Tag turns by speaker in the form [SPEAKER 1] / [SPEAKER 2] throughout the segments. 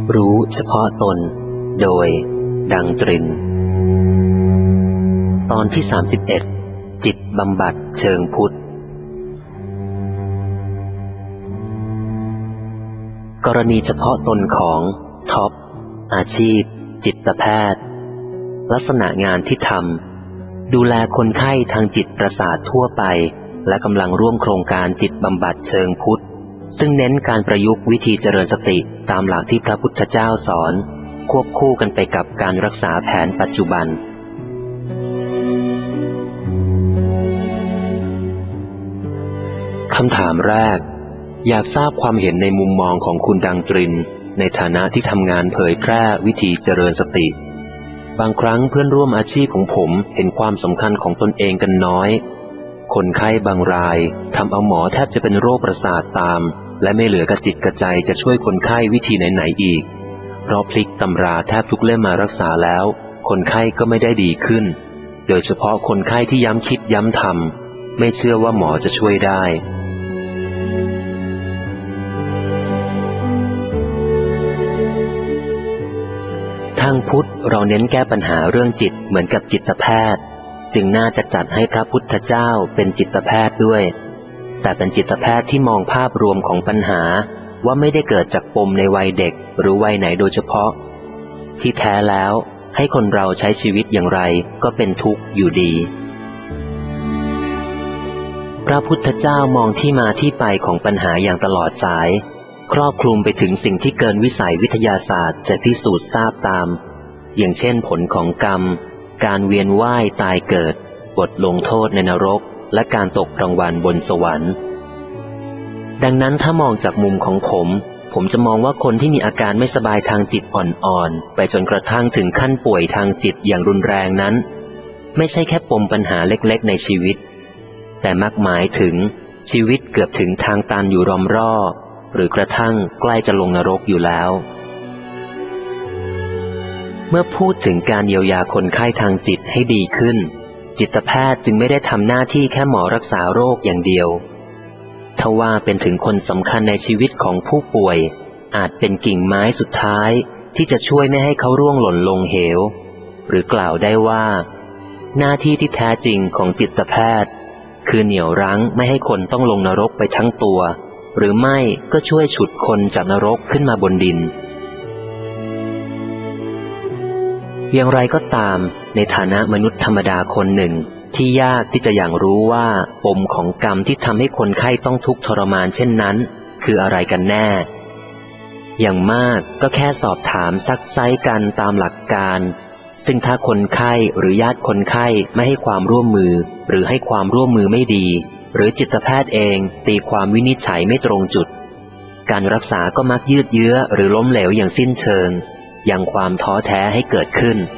[SPEAKER 1] รู้เฉพาะตนโดยดังตรินตอนที่31จิตบำบัดเชิงพุทธกรณีเฉพาะตนของท็อปอาชีพจิตแพทย์ลักษณะงานที่ทำดูแลคนไข้ทางจิตประสาททั่วไปและกำลังร่วมโครงการจิตบำบัดเชิงพุทธซึ่งเน้นการประยุกต์วิธีเจริญสติตามหลักที่พระพุทธเจ้าสอนควบคู่กันไปกับการรักษาแผนปัจจุบันคำถามแรกอยากทราบความเห็นในมุมมองของคุณดังตรินในฐานะที่ทำงานเผยแพร่วิธีเจริญสติบางครั้งเพื่อนร่วมอาชีพของผมเห็นความสำคัญของตนเองกันน้อยคนไข้บางรายทำเอาหมอแทบจะเป็นโรคประสาทตามและไม่เหลือกระจิตกระใจจะช่วยคนไข้วิธีไหนๆอีกเพราะพลิกตำราแทบทุกเล่มมารักษาแล้วคนไข้ก็ไม่ได้ดีขึ้นโดยเฉพาะคนไข้ที่ย้ำคิดย้ำทำไม่เชื่อว่าหมอจะช่วยได้ทางพุทธเราเน้นแก้ปัญหาเรื่องจิตเหมือนกับจิตแพทย์จึงน่าจะจัดให้พระพุทธเจ้าเป็นจิตแพทย์ด้วยแต่เป็นจิตแพทย์ที่มองภาพรวมของปัญหาว่าไม่ได้เกิดจากปมในวัยเด็กหรือวัยไหนโดยเฉพาะที่แท้แล้วให้คนเราใช้ชีวิตอย่างไรก็เป็นทุกข์อยู่ดีพระพุทธเจ้ามองที่มาที่ไปของปัญหาอย่างตลอดสายครอบคลุมไปถึงสิ่งที่เกินวิสัยวิทยาศาสตร์จะพิสูจน์ทราบตามอย่างเช่นผลของกรรมการเวียนว่ายตายเกิดบทลงโทษในนรกและการตกรางวัลบนสวรรค์ดังนั้นถ้ามองจากมุมของผมจะมองว่าคนที่มีอาการไม่สบายทางจิตอ่อนๆไปจนกระทั่งถึงขั้นป่วยทางจิตอย่างรุนแรงนั้นไม่ใช่แค่ปมปัญหาเล็กๆในชีวิตแต่มักหมายถึงชีวิตเกือบถึงทางตันอยู่รอมร่อหรือกระทั่งใกล้จะลงนรกอยู่แล้วเมื่อพูดถึงการเยียวยาคนไข้ทางจิตให้ดีขึ้นจิตแพทย์จึงไม่ได้ทำหน้าที่แค่หมอรักษาโรคอย่างเดียวทว่าเป็นถึงคนสำคัญในชีวิตของผู้ป่วยอาจเป็นกิ่งไม้สุดท้ายที่จะช่วยไม่ให้เขาร่วงหล่นลงเหวหรือกล่าวได้ว่าหน้าที่ที่แท้จริงของจิตแพทย์คือเหนี่ยวรั้งไม่ให้คนต้องลงนรกไปทั้งตัวหรือไม่ก็ช่วยฉุดคนจากนรกขึ้นมาบนดินอย่างไรก็ตามในฐานะมนุษย์ธรรมดาคนหนึ่งที่ยากที่จะอย่างรู้ว่าปมของกรรมที่ทำให้คนไข้ต้องทุกข์ทรมานเช่นนั้นคืออะไรกันแน่อย่างมากก็แค่สอบถามซักไซ้กันตามหลักการซึ่งถ้าคนไข้หรือญาติคนไข้ไม่ให้ความร่วมมือหรือให้ความร่วมมือไม่ดีหรือจิตแพทย์เองตีความวินิจฉัยไม่ตรงจุดการรักษาก็มักยืดเยื้อหรือล้มเหลวอย่างสิ้นเชิงยังความท้อแท้ให้เกิดขึ้น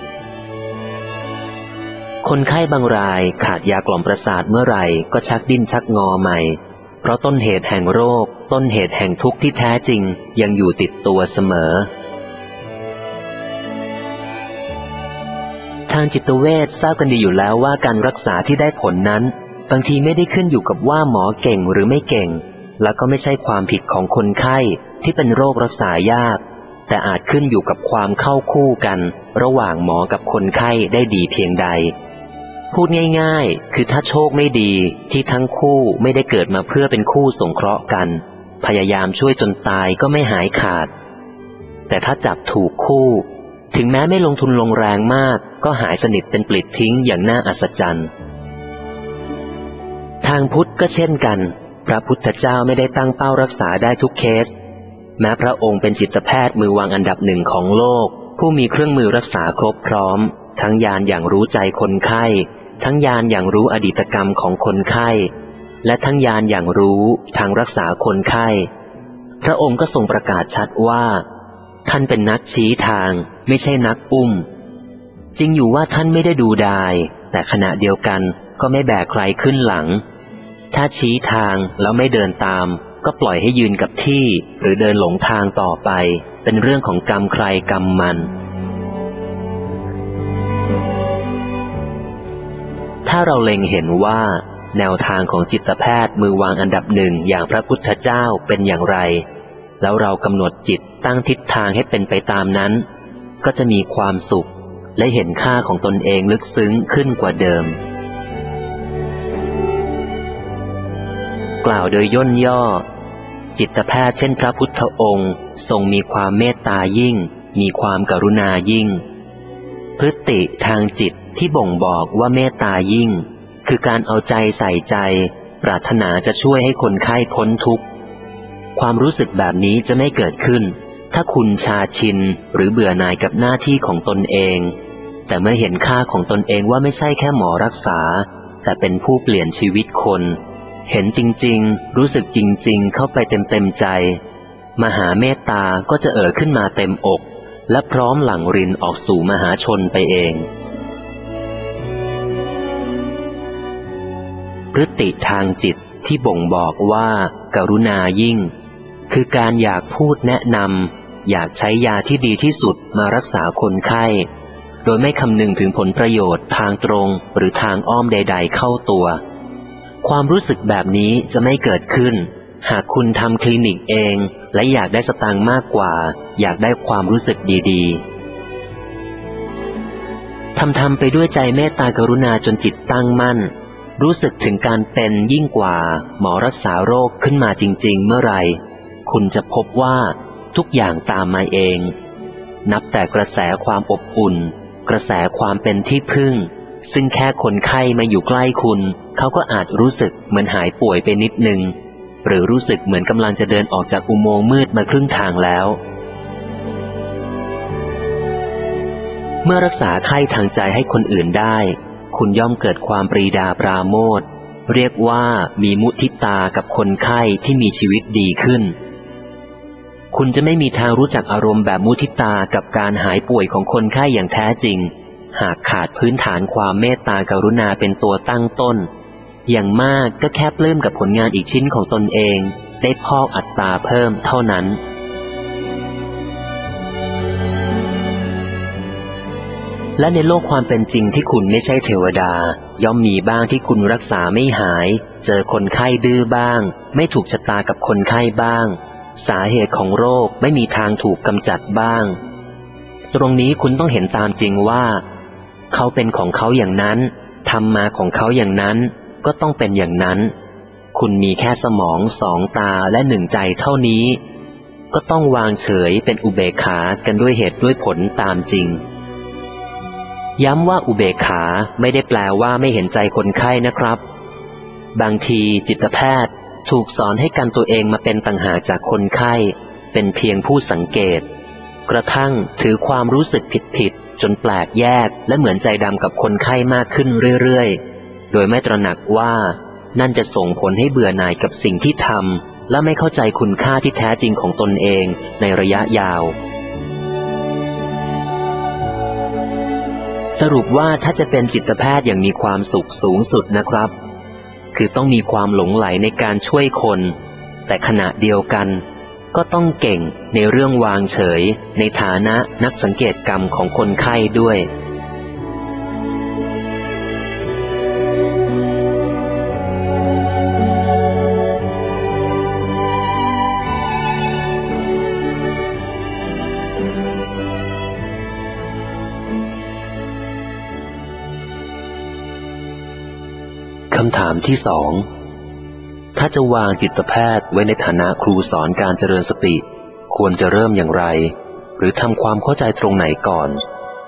[SPEAKER 1] คนไข้บางรายขาดยากล่อมประสาทเมื่อไหร่ก็ชักดิ้นชักงอใหม่เพราะต้นเหตุแห่งโรคต้นเหตุแห่งทุกข์ที่แท้จริงยังอยู่ติดตัวเสมอทางจิตเวชทราบกันดีอยู่แล้วว่าการรักษาที่ได้ผลนั้นบางทีไม่ได้ขึ้นอยู่กับว่าหมอเก่งหรือไม่เก่งและก็ไม่ใช่ความผิดของคนไข้ที่เป็นโรครักษายากแต่อาจขึ้นอยู่กับความเข้าคู่กันระหว่างหมอกับคนไข้ได้ดีเพียงใดพูดง่ายๆคือถ้าโชคไม่ดีที่ทั้งคู่ไม่ได้เกิดมาเพื่อเป็นคู่สงเคราะห์กันพยายามช่วยจนตายก็ไม่หายขาดแต่ถ้าจับถูกคู่ถึงแม้ไม่ลงทุนลงแรงมากก็หายสนิทเป็นปลิดทิ้งอย่างน่าอัศจรรย์ทางพุทธก็เช่นกันพระพุทธเจ้าไม่ได้ตั้งเป้ารักษาได้ทุกเคสแม้พระองค์เป็นจิตแพทย์มือวางอันดับหนึ่งของโลกผู้มีเครื่องมือรักษาครบพร้อมทั้งญาณอย่างรู้ใจคนไข้ทั้งญาณอย่างรู้อดีตกรรมของคนไข้และทั้งญาณอย่างรู้ทางรักษาคนไข้พระองค์ก็ทรงประกาศชัดว่าท่านเป็นนักชี้ทางไม่ใช่นักอุ้มจริงอยู่ว่าท่านไม่ได้ดูดายแต่ขณะเดียวกันก็ไม่แบกใครขึ้นหลังถ้าชี้ทางแล้วไม่เดินตามก็ปล่อยให้ยืนกับที่หรือเดินหลงทางต่อไปเป็นเรื่องของกรรมใครกรรมมันถ้าเราเล็งเห็นว่าแนวทางของจิตแพทย์มือวางอันดับหนึ่งอย่างพระพุทธเจ้าเป็นอย่างไรแล้วเรากำหนดจิตตั้งทิศทางให้เป็นไปตามนั้นก็จะมีความสุขและเห็นค่าของตนเองลึกซึ้งขึ้นกว่าเดิมกล่าวโดยย่นย่อจิตแพทย์เช่นพระพุทธองค์ทรงมีความเมตตายิ่งมีความกรุณายิ่งพฤติทางจิตที่บ่งบอกว่าเมตตายิ่งคือการเอาใจใส่ใจปรารถนาจะช่วยให้คนไข้พ้นทุกข์ความรู้สึกแบบนี้จะไม่เกิดขึ้นถ้าคุณชาชินหรือเบื่อหน่ายกับหน้าที่ของตนเองแต่เมื่อเห็นค่าของตนเองว่าไม่ใช่แค่หมอรักษาแต่เป็นผู้เปลี่ยนชีวิตคนเห็นจริงๆรู้สึกจริงๆเข้าไปเต็มใจมหาเมตตาก็จะขึ้นมาเต็มอกและพร้อมหลั่งรินออกสู่มหาชนไปเองพฤติทางจิตที่บ่งบอกว่ากรุณายิ่งคือการอยากพูดแนะนำอยากใช้ยาที่ดีที่สุดมารักษาคนไข้โดยไม่คำนึงถึงผลประโยชน์ทางตรงหรือทางอ้อมใดๆเข้าตัวความรู้สึกแบบนี้จะไม่เกิดขึ้นหากคุณทำคลินิกเองและอยากได้สตางค์มากกว่าอยากได้ความรู้สึกดีๆทำไปด้วยใจเมตตากรุณาจนจิตตั้งมั่นรู้สึกถึงการเป็นยิ่งกว่าหมอรักษาโรคขึ้นมาจริงๆเมื่อไหร่คุณจะพบว่าทุกอย่างตามมาเองนับแต่กระแสความอบอุ่นกระแสความเป็นที่พึ่งซึ่งแค่คนไข้มาอยู่ใกล้คุณเขาก็อาจรู้สึกเหมือนหายป่วยไปนิดนึงหรือรู้สึกเหมือนกำลังจะเดินออกจากอุโมงค์มืดมาครึ่งทางแล้วเมื่อรักษาไข้ทางใจให้คนอื่นได้คุณย่อมเกิดความปรีดาปราโมทย์เรียกว่ามีมุทิตากับคนไข้ที่มีชีวิตดีขึ้นคุณจะไม่มีทางรู้จักอารมณ์แบบมุทิตากับการหายป่วยของคนไข้อย่างแท้จริงหากขาดพื้นฐานความเมตตากรุณาเป็นตัวตั้งต้นอย่างมากก็แค่ปลื้มกับผลงานอีกชิ้นของตนเองได้พอกอัตราเพิ่มเท่านั้นและในโลกความเป็นจริงที่คุณไม่ใช่เทวดาย่อมมีบ้างที่คุณรักษาไม่หายเจอคนไข้ดื้อบ้างไม่ถูกชะตากับคนไข้บ้างสาเหตุของโรคไม่มีทางถูกกำจัดบ้างตรงนี้คุณต้องเห็นตามจริงว่าเขาเป็นของเขาอย่างนั้นทำมาของเขาอย่างนั้นก็ต้องเป็นอย่างนั้นคุณมีแค่สมองสองตาและหนึ่งใจเท่านี้ก็ต้องวางเฉยเป็นอุเบกขากันด้วยเหตุด้วยผลตามจริงย้ำว่าอุเบกขาไม่ได้แปลว่าไม่เห็นใจคนไข้นะครับบางทีจิตแพทย์ถูกสอนให้กันตัวเองมาเป็นต่างหากจากคนไข้เป็นเพียงผู้สังเกตกระทั่งถือความรู้สึกผิดจนแปลกแยกและเหมือนใจดำกับคนไข้มากขึ้นเรื่อยๆโดยไม่ตระหนักว่านั่นจะส่งผลให้เบื่อหน่ายกับสิ่งที่ทำและไม่เข้าใจคุณค่าที่แท้จริงของตนเองในระยะยาวสรุปว่าถ้าจะเป็นจิตแพทย์อย่างมีความสุขสูงสุดนะครับคือต้องมีความหลงไหลในการช่วยคนแต่ขณะเดียวกันก็ต้องเก่งในเรื่องวางเฉยในฐานะนักสังเกตกรรมของคนไข้ด้วยคำถามที่สองถ้าจะวางจิตแพทย์ไว้ในฐานะครูสอนการเจริญสติควรจะเริ่มอย่างไรหรือทำความเข้าใจตรงไหนก่อน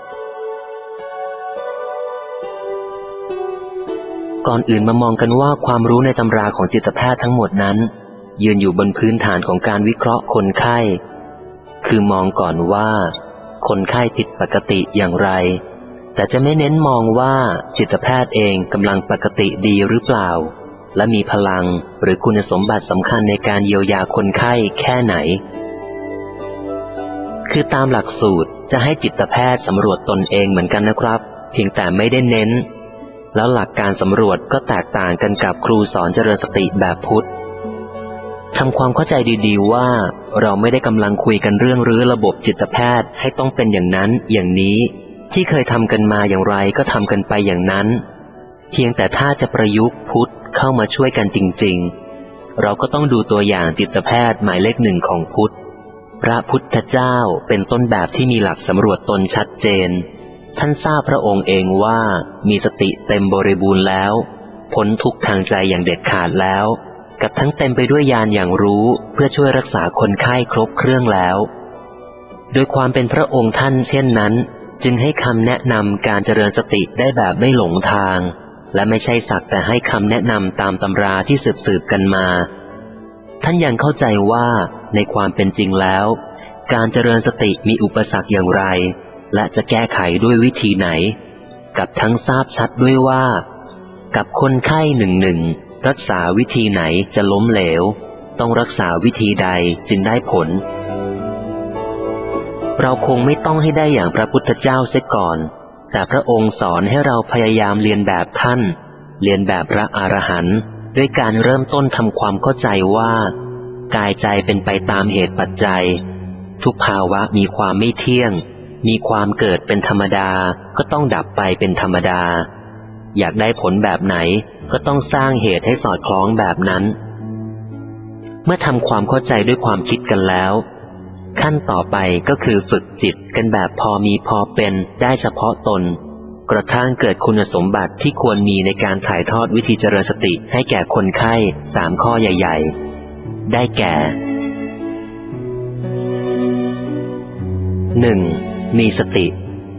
[SPEAKER 1] ก่อนอื่นมามองกันว่าความรู้ในตำราของจิตแพทย์ทั้งหมดนั้นยืนอยู่บนพื้นฐานของการวิเคราะห์คนไข้คือมองก่อนว่าคนไข้ผิดปกติอย่างไรแต่จะไม่เน้นมองว่าจิตแพทย์เองกำลังปกติดีหรือเปล่าและมีพลังหรือคุณสมบัติสำคัญในการเยียวยาคนไข้แค่ไหนคือตามหลักสูตรจะให้จิตแพทย์สำรวจตนเองเหมือนกันนะครับเพียงแต่ไม่ได้เน้นแล้วหลักการสำรวจก็แตกต่างกันกับครูสอนเจริญสติแบบพุทธทำความเข้าใจดีๆว่าเราไม่ได้กำลังคุยกันเรื่องรื้อระบบจิตแพทย์ให้ต้องเป็นอย่างนั้นอย่างนี้ที่เคยทำกันมาอย่างไรก็ทำกันไปอย่างนั้นเพียงแต่ถ้าจะประยุกต์พุทธเข้ามาช่วยกันจริงๆเราก็ต้องดูตัวอย่างจิตแพทย์หมายเลข 1ของพุทธพระพุทธเจ้าเป็นต้นแบบที่มีหลักสำรวจตนชัดเจนท่านทราบพระองค์เองว่ามีสติเต็มบริบูรณ์แล้วพ้นทุกข์ทางใจอย่างเด็ดขาดแล้วกับทั้งเต็มไปด้วยญาณอย่างรู้เพื่อช่วยรักษาคนไข้ครบเครื่องแล้วโดยความเป็นพระองค์ท่านเช่นนั้นจึงให้คำแนะนำการเจริญสติได้แบบไม่หลงทางและไม่ใช่สักแต่ให้คำแนะนำตามตำราที่สืบกันมาท่านยังเข้าใจว่าในความเป็นจริงแล้วการเจริญสติมีอุปสรรคอย่างไรและจะแก้ไขด้วยวิธีไหนกับทั้งทราบชัดด้วยว่ากับคนไข้หนึ่งรักษาวิธีไหนจะล้มเหลวต้องรักษาวิธีใดจึงได้ผลเราคงไม่ต้องให้ได้อย่างพระพุทธเจ้าเสียก่อนแต่พระองค์สอนให้เราพยายามเรียนแบบท่านเรียนแบบพระอรหันต์ด้วยการเริ่มต้นทำความเข้าใจว่ากายใจเป็นไปตามเหตุปัจจัยทุกภาวะมีความไม่เที่ยงมีความเกิดเป็นธรรมดาก็ต้องดับไปเป็นธรรมดาอยากได้ผลแบบไหนก็ต้องสร้างเหตุให้สอดคล้องแบบนั้นเมื่อทำความเข้าใจด้วยความคิดกันแล้วขั้นต่อไปก็คือฝึกจิตกันแบบพอมีพอเป็นได้เฉพาะตนกระทั่งเกิดคุณสมบัติที่ควรมีในการถ่ายทอดวิธีเจริญสติให้แก่คนไข้3ข้อใหญ่ๆได้แก่ 1. มีสติ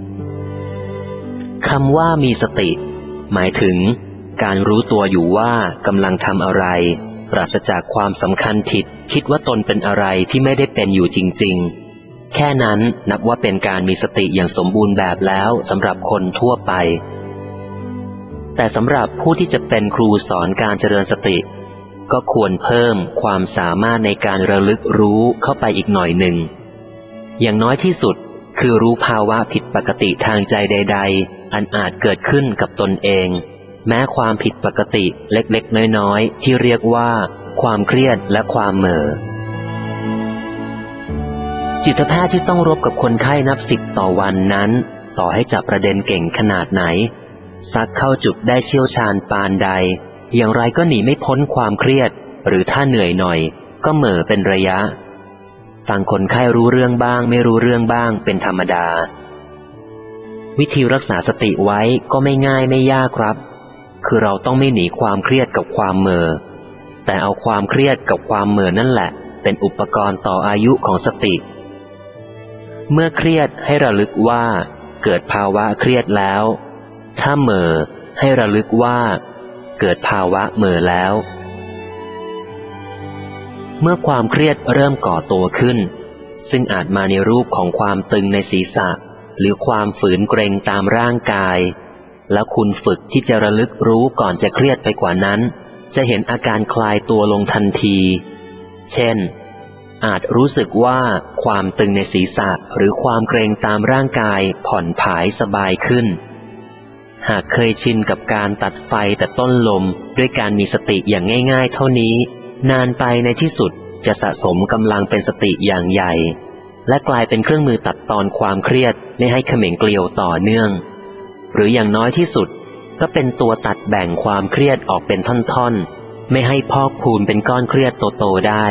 [SPEAKER 1] คำว่ามีสติหมายถึงการรู้ตัวอยู่ว่ากำลังทำอะไรปราศจากความสำคัญผิดคิดว่าตนเป็นอะไรที่ไม่ได้เป็นอยู่จริงๆแค่นั้นนับว่าเป็นการมีสติอย่างสมบูรณ์แบบแล้วสำหรับคนทั่วไปแต่สำหรับผู้ที่จะเป็นครูสอนการเจริญสติก็ควรเพิ่มความสามารถในการระลึกรู้เข้าไปอีกหน่อยหนึ่งอย่างน้อยที่สุดคือรู้ภาวะผิดปกติทางใจใดๆอันอาจเกิดขึ้นกับตนเองแม้ความผิดปกติเล็กๆน้อยๆที่เรียกว่าความเครียดและความเหม่อจิตแพทย์ที่ต้องรบกับคนไข้นับ10ต่อวันนั้นต่อให้จับประเด็นเก่งขนาดไหนซักเข้าจุดได้เชี่ยวชาญปานใดอย่างไรก็หนีไม่พ้นความเครียดหรือถ้าเหนื่อยหน่อยก็เหม่อเป็นระยะฟังคนไข้รู้เรื่องบ้างไม่รู้เรื่องบ้างเป็นธรรมดาวิธีรักษาสติไว้ก็ไม่ง่ายไม่ยากครับคือเราต้องไม่หนีความเครียดกับความเหม่อแต่เอาความเครียดกับความเหม่อนั่นแหละเป็นอุปกรณ์ต่ออายุของสติเมื่อเครียดให้ระลึกว่าเกิดภาวะเครียดแล้วถ้าเหม่อให้ระลึกว่าเกิดภาวะเหม่อแล้วเมื่อความเครียดเริ่มก่อตัวขึ้นซึ่งอาจมาในรูปของความตึงในศีรษะหรือความฝืนเกร็งตามร่างกายแล้วคุณฝึกที่จะระลึกรู้ก่อนจะเครียดไปกว่านั้นจะเห็นอาการคลายตัวลงทันทีเช่นอาจรู้สึกว่าความตึงในศีรษะหรือความเกร็งตามร่างกายผ่อนผายสบายขึ้นหากเคยชินกับการตัดไฟแต่ต้นลมด้วยการมีสติอย่างง่ายๆเท่านี้นานไปในที่สุดจะสะสมกำลังเป็นสติอย่างใหญ่และกลายเป็นเครื่องมือตัดตอนความเครียดไม่ให้เขม่งเกลียวต่อเนื่องหรืออย่างน้อยที่สุดก็เป็นตัวตัดแบ่งความเครียดออกเป็นท่อนๆไม่ให้พอกพูนเป็นก้อนเครียดโตๆได้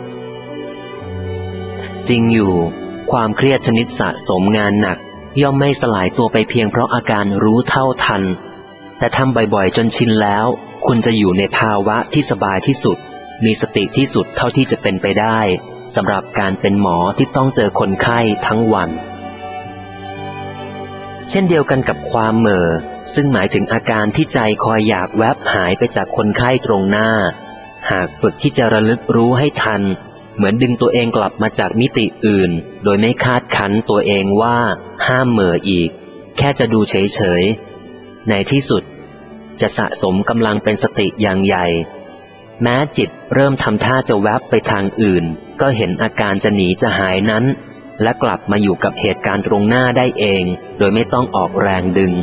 [SPEAKER 1] จริงอยู่ความเครียดชนิดสะสมงานหนักย่อมไม่สลายตัวไปเพียงเพราะอาการรู้เท่าทันแต่ทำบ่อยๆจนชินแล้วคุณจะอยู่ในภาวะที่สบายที่สุดมีสติที่สุดเท่าที่จะเป็นไปได้สำหรับการเป็นหมอที่ต้องเจอคนไข้ทั้งวันเช่นเดียวกันกับความเหม่อซึ่งหมายถึงอาการที่ใจคอยอยากแวบหายไปจากคนไข้ตรงหน้าหากฝึกที่จะระลึกรู้ให้ทันเหมือนดึงตัวเองกลับมาจากมิติอื่นโดยไม่คาดคั้นตัวเองว่าห้ามเหม่ออีกแค่จะดูเฉยๆในที่สุดจะสะสมกำลังเป็นสติอย่างใหญ่แม้จิตเริ่มทำท่าจะแวบไปทางอื่นก็เห็นอาการจะหนีจะหายนั้นและกลับมาอยู่กับเหตุการณ์ตรงหน้าได้เองโดยไม่ต้องออกแรงดึง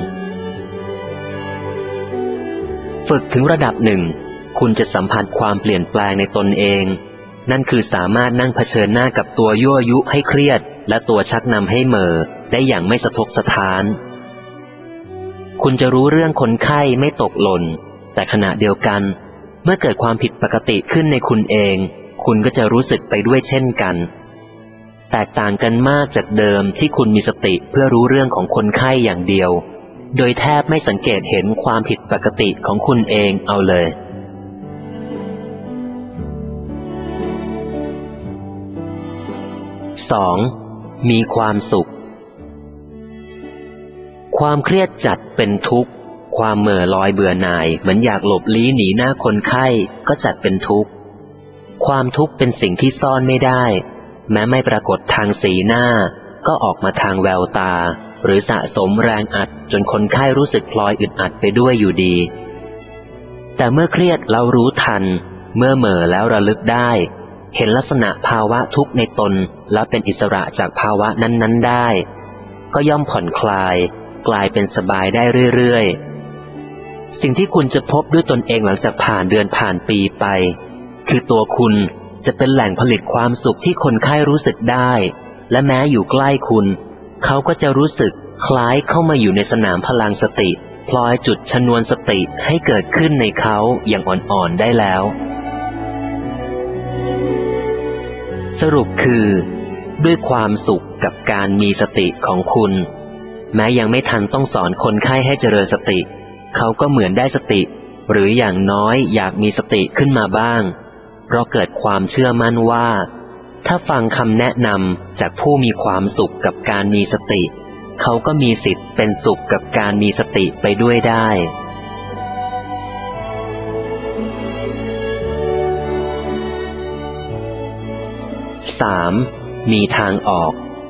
[SPEAKER 1] ฝึกถึงระดับหนึ่งคุณจะสัมผัสความเปลี่ยนแปลงในตนเองนั่นคือสามารถนั่งเผชิญหน้ากับตัวยั่วยุให้เครียดและตัวชักนำให้เหม่อได้อย่างไม่สะทกสะท้านคุณจะรู้เรื่องคนไข้ไม่ตกหล่นแต่ขณะเดียวกันเมื่อเกิดความผิดปกติขึ้นในคุณเองคุณก็จะรู้สึกไปด้วยเช่นกันแตกต่างกันมากจากเดิมที่คุณมีสติเพื่อรู้เรื่องของคนไข้อย่างเดียวโดยแทบไม่สังเกตเห็นความผิดปกติของคุณเองเอาเลย 2. มีความสุขความเครียดจัดเป็นทุกข์ความเหม่อลอยเบื่อหน่ายเหมือนอยากหลบลี้หนีหน้าคนไข้ก็จัดเป็นทุกข์ความทุกข์เป็นสิ่งที่ซ่อนไม่ได้แม้ไม่ปรากฏทางสีหน้าก็ออกมาทางแววตาหรือสะสมแรงอัดจนคนไข้รู้สึกพลอยอึดอัดไปด้วยอยู่ดีแต่เมื่อเครียดแล้วรู้ทันเมื่อเหม่อแล้วระลึกได้เห็นลักษณะภาวะทุกข์ในตนแล้วเป็นอิสระจากภาวะนั้นๆได้ก็ย่อมผ่อนคลายกลายเป็นสบายได้เรื่อยๆสิ่งที่คุณจะพบด้วยตนเองหลังจากผ่านเดือนผ่านปีไปคือตัวคุณจะเป็นแหล่งผลิตความสุขที่คนไข้รู้สึกได้และแม้อยู่ใกล้คุณเขาก็จะรู้สึกคล้ายเข้ามาอยู่ในสนามพลังสติพลอยจุดชนวนสติให้เกิดขึ้นในเขาอย่างอ่อนๆได้แล้วสรุปคือด้วยความสุขกับการมีสติของคุณแม้ยังไม่ทันต้องสอนคนไข้ให้เจริญสติเขาก็เหมือนได้สติหรืออย่างน้อยอยากมีสติขึ้นมาบ้างเพราะเกิดความเชื่อมั่นว่าถ้าฟังคำแนะนำจากผู้มีความสุขกับการมีสติเขาก็มีสิทธิ์เป็นสุขกับการมีสติไปด้วยได้ 3. มีทางออก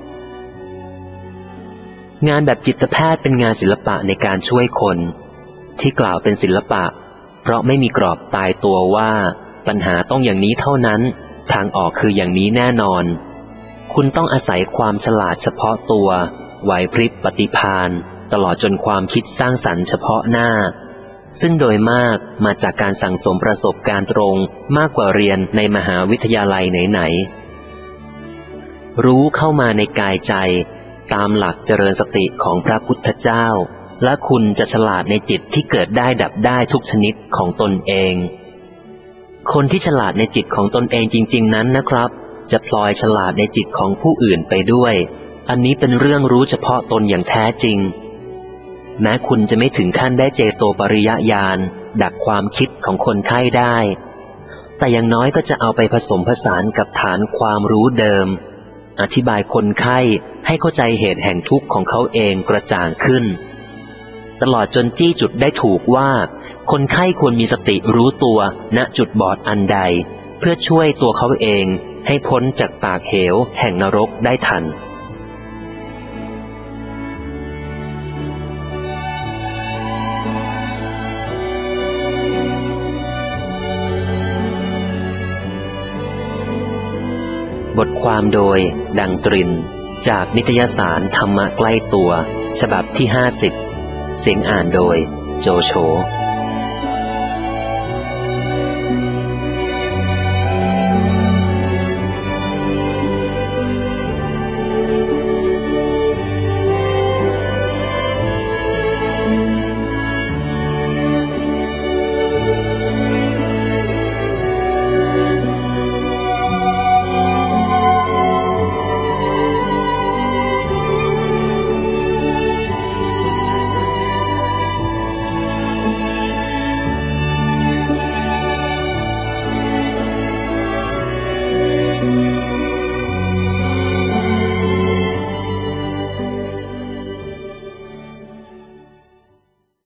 [SPEAKER 1] งานแบบจิตแพทย์เป็นงานศิลปะในการช่วยคนที่กล่าวเป็นศิลปะเพราะไม่มีกรอบตายตัวว่าปัญหาต้องอย่างนี้เท่านั้นทางออกคืออย่างนี้แน่นอนคุณต้องอาศัยความฉลาดเฉพาะตัวไหวพริบปฏิภาณตลอดจนความคิดสร้างสรรค์เฉพาะหน้าซึ่งโดยมากมาจากการสั่งสมประสบการณ์ตรงมากกว่าเรียนในมหาวิทยาลัยไหนๆรู้เข้ามาในกายใจตามหลักเจริญสติของพระพุทธเจ้าและคุณจะฉลาดในจิตที่เกิดได้ดับได้ทุกชนิดของตนเองคนที่ฉลาดในจิตของตนเองจริงๆนั้นนะครับจะพลอยฉลาดในจิตของผู้อื่นไปด้วยอันนี้เป็นเรื่องรู้เฉพาะตนอย่างแท้จริงแม้คุณจะไม่ถึงขั้นได้เจโตปริยญาณดักความคิดของคนไข้ได้แต่อย่างน้อยก็จะเอาไปผสมผสานกับฐานความรู้เดิมอธิบายคนไข้ให้เข้าใจเหตุแห่งทุกข์ของเขาเองกระจ่างขึ้นตลอดจนจี้จุดได้ถูกว่าคนไข้ควรมีสติรู้ตัวณจุดบอดอันใดเพื่อช่วยตัวเขาเองให้พ้นจากปากเหวแห่งนรกได้ทันบทความโดยดังตรินจากนิตยสารธรรมะใกล้ตัวฉบับที่50เสียงอ่านโดยโจโฉ